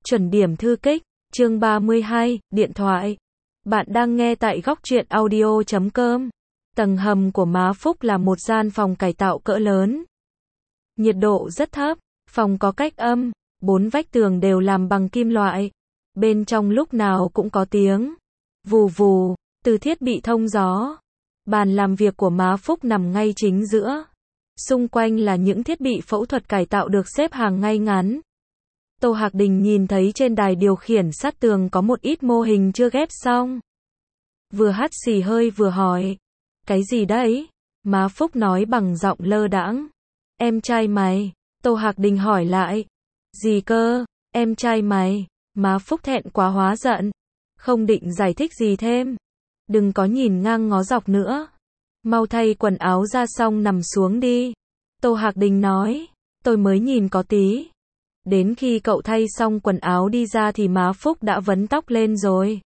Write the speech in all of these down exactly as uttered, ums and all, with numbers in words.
Chuẩn điểm thư kích, chương ba mươi hai, điện thoại. Bạn đang nghe tại góc truyện audio chấm com. Tầng hầm của má Phúc là một gian phòng cải tạo cỡ lớn. Nhiệt độ rất thấp, phòng có cách âm, bốn vách tường đều làm bằng kim loại. Bên trong lúc nào cũng có tiếng vù vù từ thiết bị thông gió. Bàn làm việc của má Phúc nằm ngay chính giữa. Xung quanh là những thiết bị phẫu thuật cải tạo được xếp hàng ngay ngắn. Tô Hạc Đình nhìn thấy trên đài điều khiển sát tường có một ít mô hình chưa ghép xong. Vừa hắt xì hơi vừa hỏi. Cái gì đấy? Má Phúc nói bằng giọng lơ đãng. Em trai mày. Tô Hạc Đình hỏi lại. Gì cơ? Em trai mày. Má Phúc thẹn quá hóa giận. Không định giải thích gì thêm. Đừng có nhìn ngang ngó dọc nữa. Mau thay quần áo ra xong nằm xuống đi. Tô Hạc Đình nói. Tôi mới nhìn có tí. Đến khi cậu thay xong quần áo đi ra thì má Phúc đã vấn tóc lên rồi.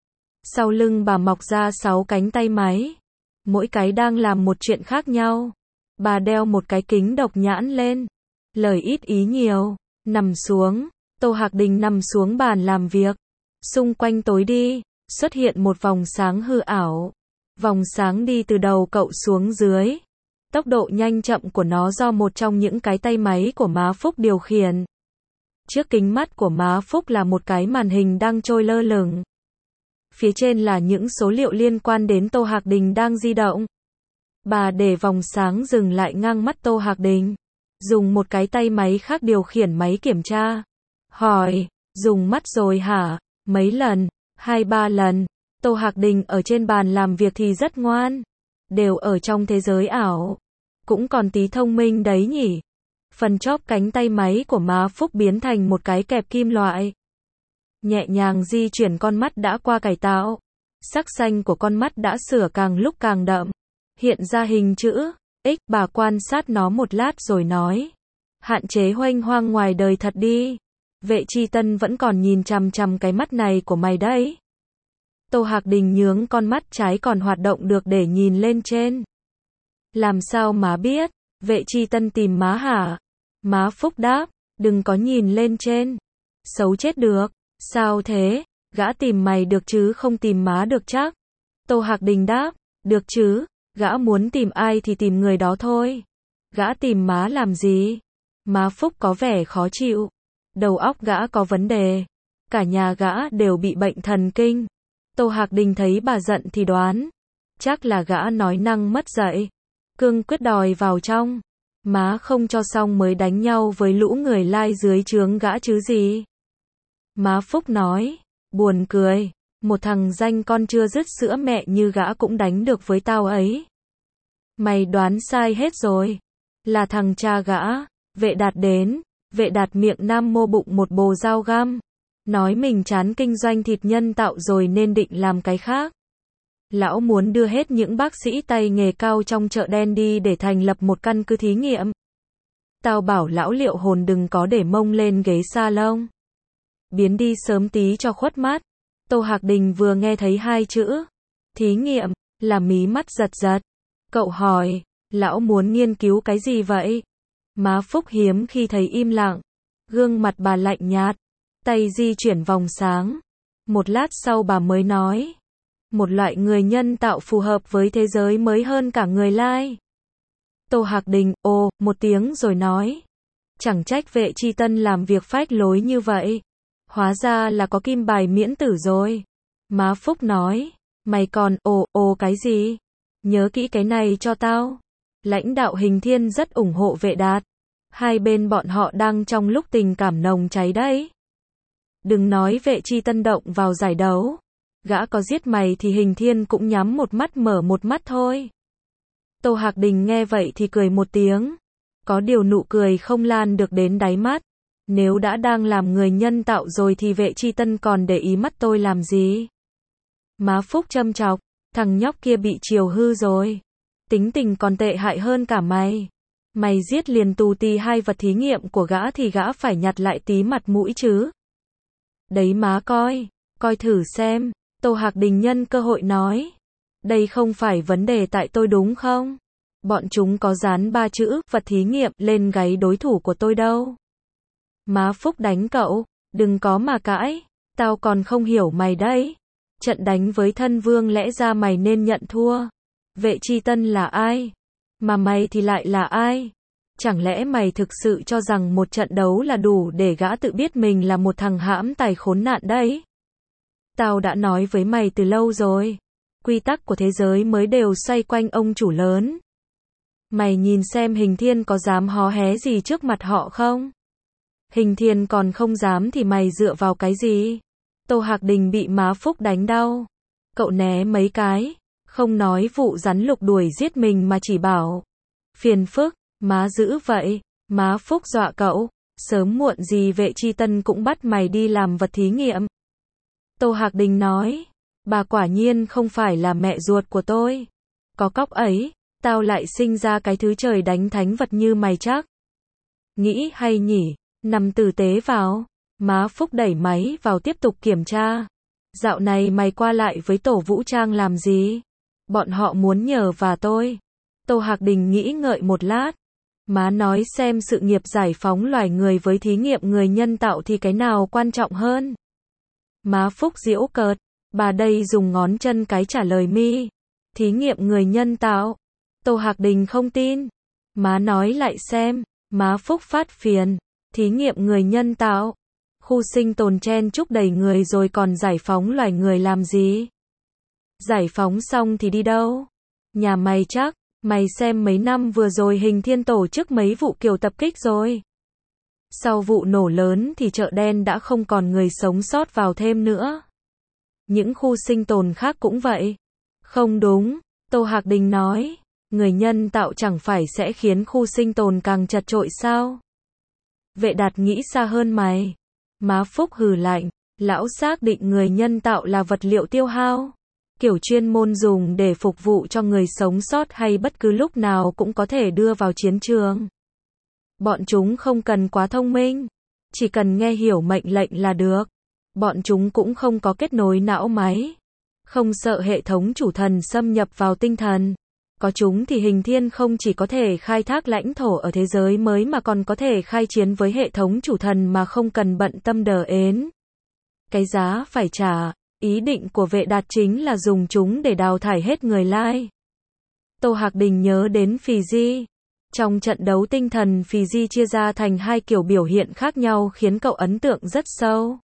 Sau lưng bà mọc ra sáu cánh tay máy. Mỗi cái đang làm một chuyện khác nhau. Bà đeo một cái kính độc nhãn lên. Lời ít ý nhiều. Nằm xuống. Tô Hạc Đình nằm xuống bàn làm việc. Xung quanh tối đi. Xuất hiện một vòng sáng hư ảo. Vòng sáng đi từ đầu cậu xuống dưới. Tốc độ nhanh chậm của nó do một trong những cái tay máy của má Phúc điều khiển. Trước kính mắt của má Phúc là một cái màn hình đang trôi lơ lửng. Phía trên là những số liệu liên quan đến Tô Hạc Đình đang di động. Bà để vòng sáng dừng lại ngang mắt Tô Hạc Đình. Dùng một cái tay máy khác điều khiển máy kiểm tra. Hỏi, dùng mắt rồi hả? Mấy lần? Hai ba lần. Tô Hạc Đình ở trên bàn làm việc thì rất ngoan. Đều ở trong thế giới ảo. Cũng còn tí thông minh đấy nhỉ. Phần chóp cánh tay máy của má Phúc biến thành một cái kẹp kim loại. Nhẹ nhàng di chuyển con mắt đã qua cải tạo. Sắc xanh của con mắt đã sửa càng lúc càng đậm. Hiện ra hình chữ X. Bà quan sát nó một lát rồi nói. Hạn chế huênh hoang ngoài đời thật đi. Vệ Chi Tân vẫn còn nhìn chằm chằm cái mắt này của mày đấy. Tô Hạc Đình nhướng con mắt trái còn hoạt động được để nhìn lên trên. Làm sao má biết? Vệ Chi Tân tìm má hả? Má Phúc đáp, đừng có nhìn lên trên. Xấu chết được. Sao thế? Gã tìm mày được chứ không tìm má được chắc. Tô Hạc Đình đáp, được chứ, gã muốn tìm ai thì tìm người đó thôi. Gã tìm má làm gì? Má Phúc có vẻ khó chịu. Đầu óc gã có vấn đề. Cả nhà gã đều bị bệnh thần kinh. Tô Hạc Đình thấy bà giận thì đoán. Chắc là gã nói năng mất dạy. Cương quyết đòi vào trong. Má không cho xong mới đánh nhau với lũ người lai dưới trướng gã chứ gì. Má Phúc nói. Buồn cười. Một thằng danh con chưa dứt sữa mẹ như gã cũng đánh được với tao ấy. Mày đoán sai hết rồi. Là thằng cha gã. Vệ Đạt đến. Vệ Đạt miệng nam mô bụng một bồ dao găm. Nói mình chán kinh doanh thịt nhân tạo rồi nên định làm cái khác. Lão muốn đưa hết những bác sĩ tay nghề cao trong chợ đen đi để thành lập một căn cứ thí nghiệm. Tao bảo lão liệu hồn đừng có để mông lên ghế salon. Biến đi sớm tí cho khuất mắt. Tô Hạc Đình vừa nghe thấy hai chữ thí nghiệm là mí mắt giật giật. Cậu hỏi, lão muốn nghiên cứu cái gì vậy? Má Phúc hiếm khi thấy im lặng. Gương mặt bà lạnh nhạt. Tay di chuyển vòng sáng. Một lát sau bà mới nói. Một loại người nhân tạo phù hợp với thế giới mới hơn cả người lai. Tô Hạc Đình, ồ, một tiếng rồi nói. Chẳng trách Vệ Chi Tân làm việc phách lối như vậy. Hóa ra là có kim bài miễn tử rồi. Má Phúc nói. Mày còn, ồ, ồ cái gì? Nhớ kỹ cái này cho tao. Lãnh đạo Hình Thiên rất ủng hộ Vệ Đạt. Hai bên bọn họ đang trong lúc tình cảm nồng cháy đấy. Đừng nói Vệ Chi Tân động vào giải đấu. Gã có giết mày thì Hình Thiên cũng nhắm một mắt mở một mắt thôi. Tô Hạc Đình nghe vậy thì cười một tiếng. Có điều nụ cười không lan được đến đáy mắt. Nếu đã đang làm người nhân tạo rồi thì Vệ Chi Tân còn để ý mắt tôi làm gì? Má Phúc châm chọc. Thằng nhóc kia bị chiều hư rồi. Tính tình còn tệ hại hơn cả mày. Mày giết liền tù tì hai vật thí nghiệm của gã thì gã phải nhặt lại tí mặt mũi chứ. Đấy má coi. Coi thử xem. Tô Hạc Đình nhân cơ hội nói. Đây không phải vấn đề tại tôi đúng không? Bọn chúng có dán ba chữ vật thí nghiệm lên gáy đối thủ của tôi đâu. Má Phúc đánh cậu. Đừng có mà cãi, tao còn không hiểu mày đấy. Trận đánh với thân vương lẽ ra mày nên nhận thua. Vệ Chi Tân là ai? Mà mày thì lại là ai? Chẳng lẽ mày thực sự cho rằng một trận đấu là đủ để gã tự biết mình là một thằng hãm tài khốn nạn đấy? Tao đã nói với mày từ lâu rồi. Quy tắc của thế giới mới đều xoay quanh ông chủ lớn. Mày nhìn xem Hình Thiên có dám hó hé gì trước mặt họ không? Hình Thiên còn không dám thì mày dựa vào cái gì? Tô Hạc Đình bị má Phúc đánh đau. Cậu né mấy cái, không nói vụ rắn lục đuổi giết mình mà chỉ bảo. Phiền phức, má dữ vậy, má Phúc dọa cậu, sớm muộn gì Vệ Chi Tân cũng bắt mày đi làm vật thí nghiệm. Tô Hạc Đình nói, bà quả nhiên không phải là mẹ ruột của tôi. Có cóc ấy, tao lại sinh ra cái thứ trời đánh thánh vật như mày chắc. Nghĩ hay nhỉ, nằm tử tế vào. Má Phúc đẩy máy vào tiếp tục kiểm tra. Dạo này mày qua lại với tổ vũ trang làm gì? Bọn họ muốn nhờ và tôi. Tô Hạc Đình nghĩ ngợi một lát. Má nói xem sự nghiệp giải phóng loài người với thí nghiệm người nhân tạo thì cái nào quan trọng hơn? Má Phúc giễu cợt. Bà đây dùng ngón chân cái trả lời mi. Thí nghiệm người nhân tạo. Tô Hạc Đình không tin. Má nói lại xem. Má Phúc phát phiền. Thí nghiệm người nhân tạo. Khu sinh tồn chen chúc đầy người rồi còn giải phóng loài người làm gì? Giải phóng xong thì đi đâu? Nhà mày chắc, mày xem mấy năm vừa rồi Hình Thiên tổ chức mấy vụ kiểu tập kích rồi. Sau vụ nổ lớn thì chợ đen đã không còn người sống sót vào thêm nữa. Những khu sinh tồn khác cũng vậy. Không đúng, Tô Hạc Đình nói, người nhân tạo chẳng phải sẽ khiến khu sinh tồn càng chật chội sao? Vệ Đạt nghĩ xa hơn mày. Má Phúc hừ lạnh, lão xác định người nhân tạo là vật liệu tiêu hao, kiểu chuyên môn dùng để phục vụ cho người sống sót hay bất cứ lúc nào cũng có thể đưa vào chiến trường. Bọn chúng không cần quá thông minh, chỉ cần nghe hiểu mệnh lệnh là được. Bọn chúng cũng không có kết nối não máy, không sợ hệ thống chủ thần xâm nhập vào tinh thần. Có chúng thì Hình Thiên không chỉ có thể khai thác lãnh thổ ở thế giới mới mà còn có thể khai chiến với hệ thống chủ thần mà không cần bận tâm đờ ến. Cái giá phải trả, ý định của Vệ Đạt chính là dùng chúng để đào thải hết người Lai. Tô Hạc Đình nhớ đến Fiji. Trong trận đấu tinh thần Fiji chia ra thành hai kiểu biểu hiện khác nhau khiến cậu ấn tượng rất sâu.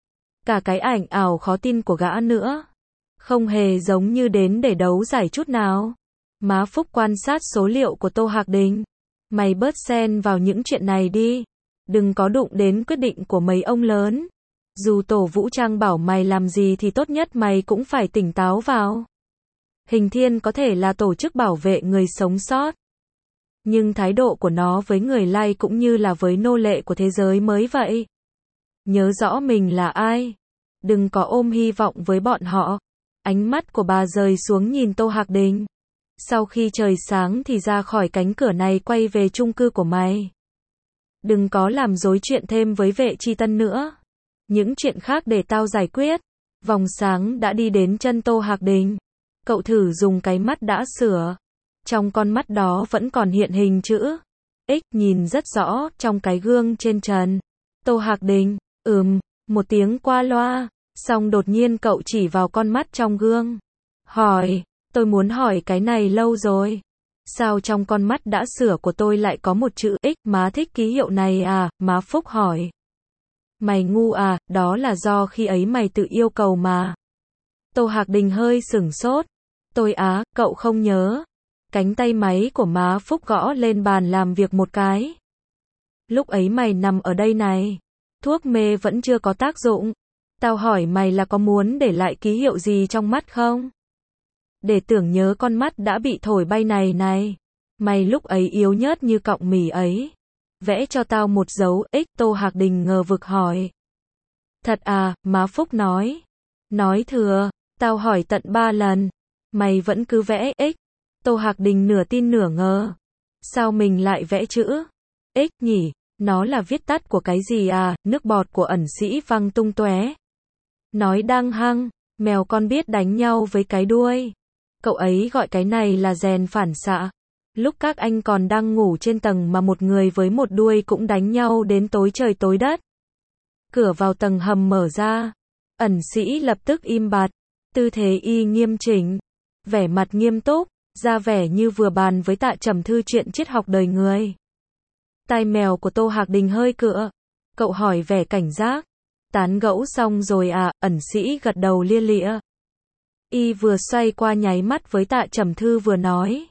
Cả cái ảnh ảo khó tin của gã nữa. Không hề giống như đến để đấu giải chút nào. Má Phúc quan sát số liệu của Tô Hạc Đình. Mày bớt xen vào những chuyện này đi. Đừng có đụng đến quyết định của mấy ông lớn. Dù tổ vũ trang bảo mày làm gì thì tốt nhất mày cũng phải tỉnh táo vào. Hình Thiên có thể là tổ chức bảo vệ người sống sót. Nhưng thái độ của nó với người Lai cũng như là với nô lệ của thế giới mới vậy. Nhớ rõ mình là ai. Đừng có ôm hy vọng với bọn họ. Ánh mắt của bà rời xuống nhìn Tô Hạc Đình. Sau khi trời sáng thì ra khỏi cánh cửa này quay về chung cư của mày. Đừng có làm rối chuyện thêm với Vệ Chi Tân nữa. Những chuyện khác để tao giải quyết. Vòng sáng đã đi đến chân Tô Hạc Đình. Cậu thử dùng cái mắt đã sửa. Trong con mắt đó vẫn còn hiện hình chữ X nhìn rất rõ trong cái gương trên trần. Tô Hạc Đình, ừm, một tiếng qua loa. Xong đột nhiên cậu chỉ vào con mắt trong gương. Hỏi, tôi muốn hỏi cái này lâu rồi. Sao trong con mắt đã sửa của tôi lại có một chữ X? Má thích ký hiệu này à? Má Phúc hỏi. Mày ngu à? Đó là do khi ấy mày tự yêu cầu mà. Tô Hạc Đình hơi sửng sốt. Tôi á, cậu không nhớ. Cánh tay máy của má Phúc gõ lên bàn làm việc một cái. Lúc ấy mày nằm ở đây này. Thuốc mê vẫn chưa có tác dụng. Tao hỏi mày là có muốn để lại ký hiệu gì trong mắt không? Để tưởng nhớ con mắt đã bị thổi bay này này. Mày lúc ấy yếu nhớt như cọng mì ấy. Vẽ cho tao một dấu X. Tô Hạc Đình ngờ vực hỏi. Thật à? Má Phúc nói. Nói thừa, tao hỏi tận ba lần. Mày vẫn cứ vẽ X. Tô Hạc Đình nửa tin nửa ngờ. Sao mình lại vẽ chữ X nhỉ? Nó là viết tắt của cái gì à? Nước bọt của ẩn sĩ văng tung tóe. Nói đang hăng, mèo con biết đánh nhau với cái đuôi. Cậu ấy gọi cái này là rèn phản xạ. Lúc các anh còn đang ngủ trên tầng mà một người với một đuôi cũng đánh nhau đến tối trời tối đất. Cửa vào tầng hầm mở ra. Ẩn sĩ lập tức im bặt. Tư thế y nghiêm chỉnh. Vẻ mặt nghiêm túc. Ra vẻ như vừa bàn với Tạ Trầm Thư chuyện triết học đời người. Tai mèo của Tô Hạc Đình hơi cựa. Cậu hỏi vẻ cảnh giác. Tán gẫu xong rồi à? Ẩn sĩ gật đầu lia lịa. Y vừa xoay qua nháy mắt với Tạ Trầm Thư vừa nói.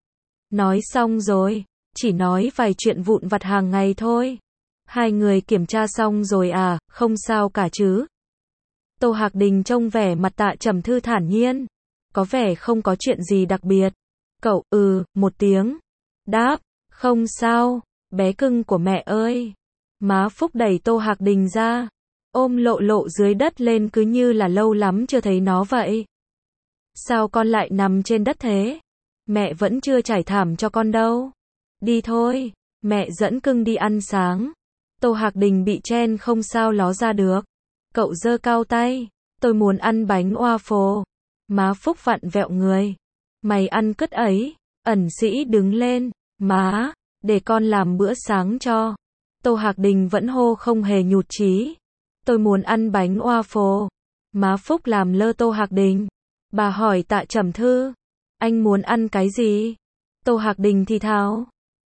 Nói xong rồi. Chỉ nói vài chuyện vụn vặt hàng ngày thôi. Hai người kiểm tra xong rồi à? Không sao cả chứ? Tô Hạc Đình trông vẻ mặt Tạ Trầm Thư thản nhiên. Có vẻ không có chuyện gì đặc biệt. Cậu, ừ, một tiếng. Đáp, không sao, bé cưng của mẹ ơi. Má Phúc đẩy Tô Hạc Đình ra. Ôm Lộ Lộ dưới đất lên cứ như là lâu lắm chưa thấy nó vậy. Sao con lại nằm trên đất thế? Mẹ vẫn chưa trải thảm cho con đâu. Đi thôi, mẹ dẫn cưng đi ăn sáng. Tô Hạc Đình bị chen không sao ló ra được. Cậu giơ cao tay. Tôi muốn ăn bánh waffle. Má Phúc vặn vẹo người. Mày ăn cứt ấy. Ẩn sĩ đứng lên. Má, để con làm bữa sáng cho. Tô Hạc Đình vẫn hô không hề nhụt chí. Tôi muốn ăn bánh waffle. Má Phúc làm lơ Tô Hạc Đình. Bà hỏi Tạ Trầm Thư. Anh muốn ăn cái gì? Tô Hạc Đình thì thào.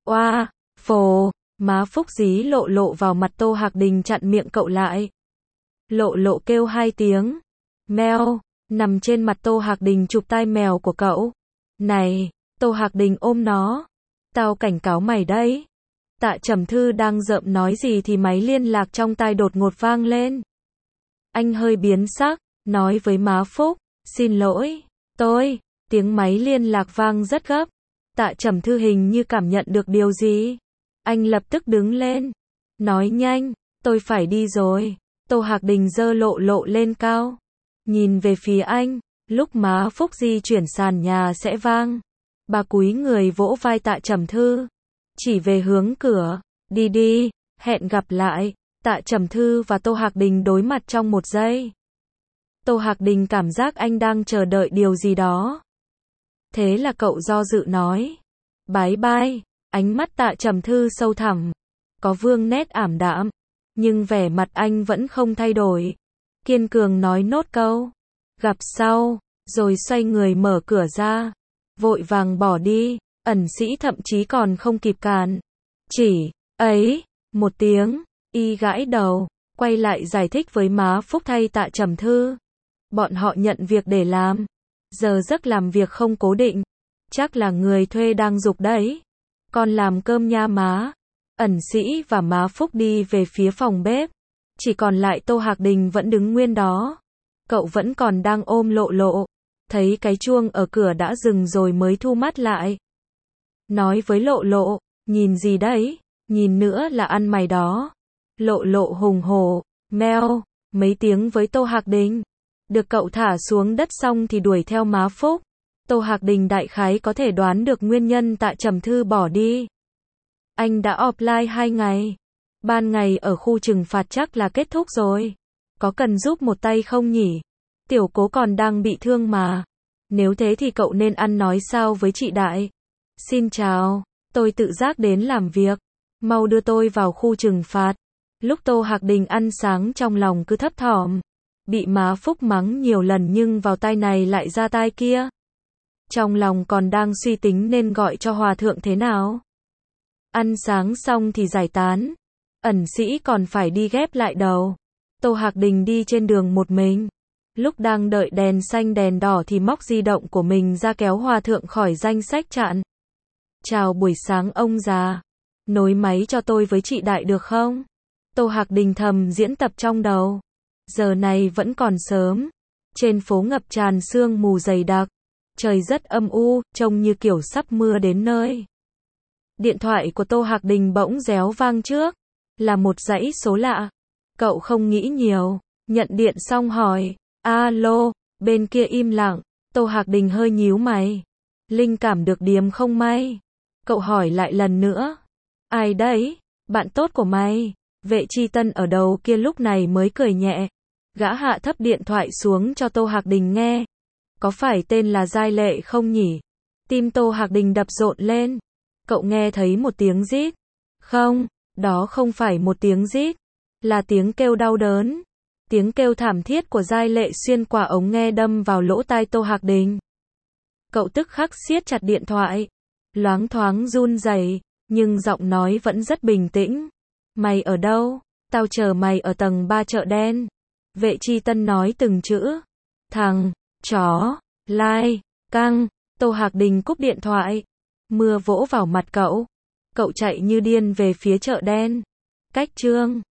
Waffle. Má Phúc dí Lộ Lộ vào mặt Tô Hạc Đình chặn miệng cậu lại. Lộ Lộ kêu hai tiếng. Mèo. Nằm trên mặt Tô Hạc Đình chụp tai mèo của cậu. Này, Tô Hạc Đình ôm nó. Tao cảnh cáo mày đấy. Tạ Trầm Thư đang rợm nói gì thì máy liên lạc trong tai đột ngột vang lên. Anh hơi biến sắc, nói với má Phúc. Xin lỗi, tôi. Tiếng máy liên lạc vang rất gấp. Tạ Trầm Thư hình như cảm nhận được điều gì. Anh lập tức đứng lên. Nói nhanh, tôi phải đi rồi. Tô Hạc Đình giơ Lộ Lộ lên cao. Nhìn về phía anh, lúc má Phúc di chuyển sàn nhà sẽ vang. Bà cúi người vỗ vai Tạ Trầm Thư. Chỉ về hướng cửa. Đi đi, hẹn gặp lại. Tạ Trầm Thư và Tô Hạc Đình đối mặt trong một giây. Tô Hạc Đình cảm giác anh đang chờ đợi điều gì đó. Thế là cậu do dự nói. Bye bye. Ánh mắt Tạ Trầm Thư sâu thẳm. Có vương nét ảm đạm. Nhưng vẻ mặt anh vẫn không thay đổi. Kiên cường nói nốt câu. Gặp sau. Rồi xoay người mở cửa ra. Vội vàng bỏ đi. Ẩn sĩ thậm chí còn không kịp cản. Chỉ, ấy, một tiếng. Y gãi đầu. Quay lại giải thích với má Phúc thay Tạ Trầm Thư. Bọn họ nhận việc để làm. Giờ giấc làm việc không cố định. Chắc là người thuê đang giục đấy. Con làm cơm nha má. Ẩn sĩ và má Phúc đi về phía phòng bếp. Chỉ còn lại Tô Hạc Đình vẫn đứng nguyên đó. Cậu vẫn còn đang ôm Lộ Lộ. Thấy cái chuông ở cửa đã dừng rồi mới thu mắt lại. Nói với Lộ Lộ, nhìn gì đấy? Nhìn nữa là ăn mày đó. Lộ Lộ hùng hổ, meo, mấy tiếng với Tô Hạc Đình. Được cậu thả xuống đất xong thì đuổi theo má Phúc. Tô Hạc Đình đại khái có thể đoán được nguyên nhân Tạ Trầm Thư bỏ đi. Anh đã offline hai ngày. Ban ngày ở khu trừng phạt chắc là kết thúc rồi. Có cần giúp một tay không nhỉ? Tiểu Cố còn đang bị thương mà. Nếu thế thì cậu nên ăn nói sao với chị Đại? Xin chào, tôi tự giác đến làm việc. Mau đưa tôi vào khu trừng phạt. Lúc Tô Hạc Đình ăn sáng trong lòng cứ thấp thỏm. Bị má Phúc mắng nhiều lần nhưng vào tai này lại ra tai kia. Trong lòng còn đang suy tính nên gọi cho hòa thượng thế nào. Ăn sáng xong thì giải tán. Ẩn sĩ còn phải đi ghép lại đầu. Tô Hạc Đình đi trên đường một mình. Lúc đang đợi đèn xanh đèn đỏ thì móc di động của mình ra kéo hòa thượng khỏi danh sách chặn. Chào buổi sáng ông già. Nối máy cho tôi với chị Đại được không? Tô Hạc Đình thầm diễn tập trong đầu. Giờ này vẫn còn sớm. Trên phố ngập tràn sương mù dày đặc. Trời rất âm u, trông như kiểu sắp mưa đến nơi. Điện thoại của Tô Hạc Đình bỗng réo vang trước. Là một dãy số lạ. Cậu không nghĩ nhiều. Nhận điện xong hỏi. Alo, bên kia im lặng. Tô Hạc Đình hơi nhíu mày. Linh cảm được điềm không may. Cậu hỏi lại lần nữa. Ai đấy? Bạn tốt của mày. Vệ Chi Tân ở đầu kia lúc này mới cười nhẹ. Gã hạ thấp điện thoại xuống cho Tô Hạc Đình nghe. Có phải tên là Giai Lệ không nhỉ? Tim Tô Hạc Đình đập rộn lên. Cậu nghe thấy một tiếng rít. Không, đó không phải một tiếng rít. Là tiếng kêu đau đớn. Tiếng kêu thảm thiết của Giai Lệ xuyên qua ống nghe đâm vào lỗ tai Tô Hạc Đình. Cậu tức khắc siết chặt điện thoại. Loáng thoáng run rẩy, nhưng giọng nói vẫn rất bình tĩnh. Mày ở đâu? Tao chờ mày ở tầng ba chợ đen. Vệ Chi Tân nói từng chữ. Thằng, chó, lai, căng. Tô Hạc Đình cúp điện thoại. Mưa vỗ vào mặt cậu. Cậu chạy như điên về phía chợ đen. Cách Trương